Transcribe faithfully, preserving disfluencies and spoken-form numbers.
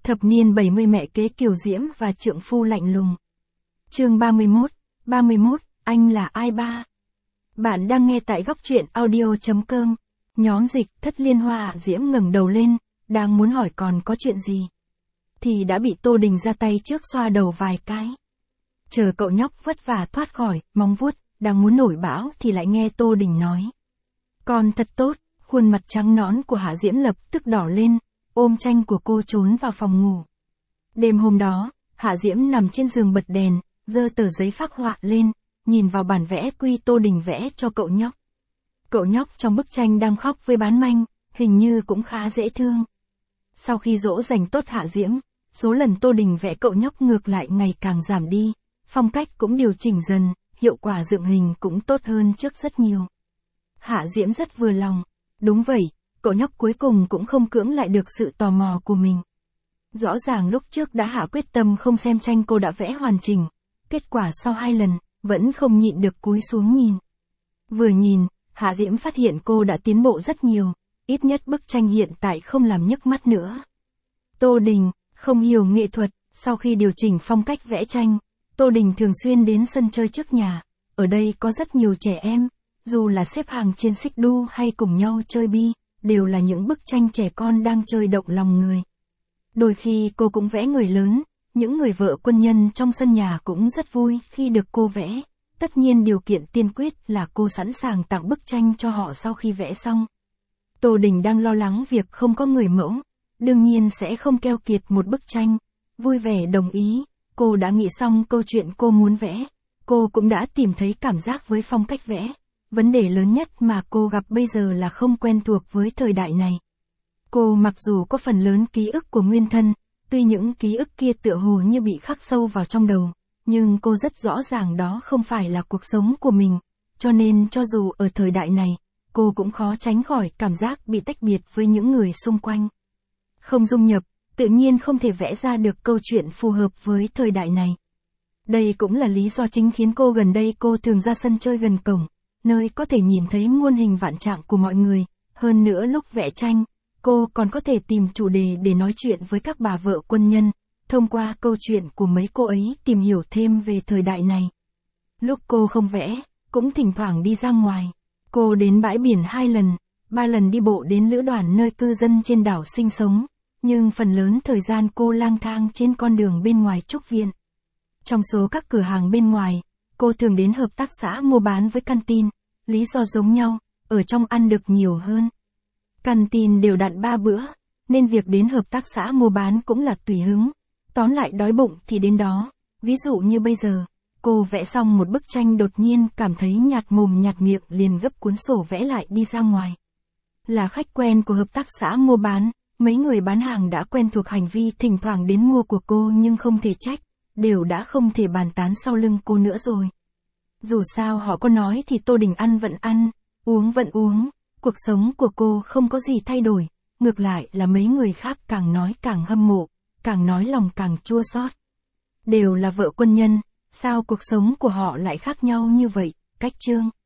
Thập niên bảy mươi mẹ kế Kiều Diễm và trượng phu lạnh lùng. Chương ba mươi mốt, ba mươi mốt, anh là ai ba? Bạn đang nghe tại góc truyện audio chấm com. Nhóm dịch thất liên hoa. Diễm ngẩng đầu lên, đang muốn hỏi còn có chuyện gì. Thì đã bị Tô Đình ra tay trước xoa đầu vài cái. Chờ cậu nhóc vất vả thoát khỏi, móng vuốt, đang muốn nổi bão thì lại nghe Tô Đình nói. Con thật tốt, khuôn mặt trắng nõn của Hạ Diễm lập tức đỏ lên, ôm tranh của cô trốn vào phòng ngủ. Đêm hôm đó, Hạ Diễm nằm trên giường bật đèn, giơ tờ giấy phác họa lên, nhìn vào bản vẽ quy Tô Đình vẽ cho cậu nhóc. Cậu nhóc trong bức tranh đang khóc với bán manh, hình như cũng khá dễ thương. Sau khi dỗ dành tốt Hạ Diễm, số lần Tô Đình vẽ cậu nhóc ngược lại ngày càng giảm đi, phong cách cũng điều chỉnh dần, hiệu quả dựng hình cũng tốt hơn trước rất nhiều. Hạ Diễm rất vừa lòng. Đúng vậy, cậu nhóc cuối cùng cũng không cưỡng lại được sự tò mò của mình. Rõ ràng lúc trước đã hạ quyết tâm không xem tranh cô đã vẽ hoàn chỉnh, kết quả sau hai lần, vẫn không nhịn được cúi xuống nhìn. Vừa nhìn, Hạ Diễm phát hiện cô đã tiến bộ rất nhiều, ít nhất bức tranh hiện tại không làm nhức mắt nữa. Tô Đình, không hiểu nghệ thuật, sau khi điều chỉnh phong cách vẽ tranh, Tô Đình thường xuyên đến sân chơi trước nhà, ở đây có rất nhiều trẻ em, dù là xếp hàng trên xích đu hay cùng nhau chơi bi, đều là những bức tranh trẻ con đang chơi động lòng người. Đôi khi cô cũng vẽ người lớn, những người vợ quân nhân trong sân nhà cũng rất vui khi được cô vẽ, tất nhiên điều kiện tiên quyết là cô sẵn sàng tặng bức tranh cho họ sau khi vẽ xong. Tô Đình đang lo lắng việc không có người mẫu, đương nhiên sẽ không keo kiệt một bức tranh, vui vẻ đồng ý, cô đã nghĩ xong câu chuyện cô muốn vẽ, cô cũng đã tìm thấy cảm giác với phong cách vẽ. Vấn đề lớn nhất mà cô gặp bây giờ là không quen thuộc với thời đại này. Cô mặc dù có phần lớn ký ức của nguyên thân, tuy những ký ức kia tựa hồ như bị khắc sâu vào trong đầu, nhưng cô rất rõ ràng đó không phải là cuộc sống của mình, cho nên cho dù ở thời đại này, cô cũng khó tránh khỏi cảm giác bị tách biệt với những người xung quanh. Không dung nhập, tự nhiên không thể vẽ ra được câu chuyện phù hợp với thời đại này. Đây cũng là lý do chính khiến cô gần đây cô thường ra sân chơi gần cổng, nơi có thể nhìn thấy muôn hình vạn trạng của mọi người, hơn nữa lúc vẽ tranh, cô còn có thể tìm chủ đề để nói chuyện với các bà vợ quân nhân, thông qua câu chuyện của mấy cô ấy tìm hiểu thêm về thời đại này. Lúc cô không vẽ, cũng thỉnh thoảng đi ra ngoài, cô đến bãi biển hai lần, ba lần đi bộ đến lữ đoàn nơi cư dân trên đảo sinh sống, nhưng phần lớn thời gian cô lang thang trên con đường bên ngoài trúc viện. Trong số các cửa hàng bên ngoài, cô thường đến hợp tác xã mua bán với canteen, lý do giống nhau, ở trong ăn được nhiều hơn. Canteen đều đặn ba bữa, nên việc đến hợp tác xã mua bán cũng là tùy hứng, tóm lại đói bụng thì đến đó. Ví dụ như bây giờ, cô vẽ xong một bức tranh đột nhiên cảm thấy nhạt mồm nhạt miệng liền gấp cuốn sổ vẽ lại đi ra ngoài. Là khách quen của hợp tác xã mua bán, mấy người bán hàng đã quen thuộc hành vi thỉnh thoảng đến mua của cô nhưng không thể trách, đều đã không thể bàn tán sau lưng cô nữa rồi. Dù sao họ có nói thì Tô Đình ăn vẫn ăn, uống vẫn uống, cuộc sống của cô không có gì thay đổi, ngược lại là mấy người khác càng nói càng hâm mộ, càng nói lòng càng chua xót. Đều là vợ quân nhân, sao cuộc sống của họ lại khác nhau như vậy, cách chương.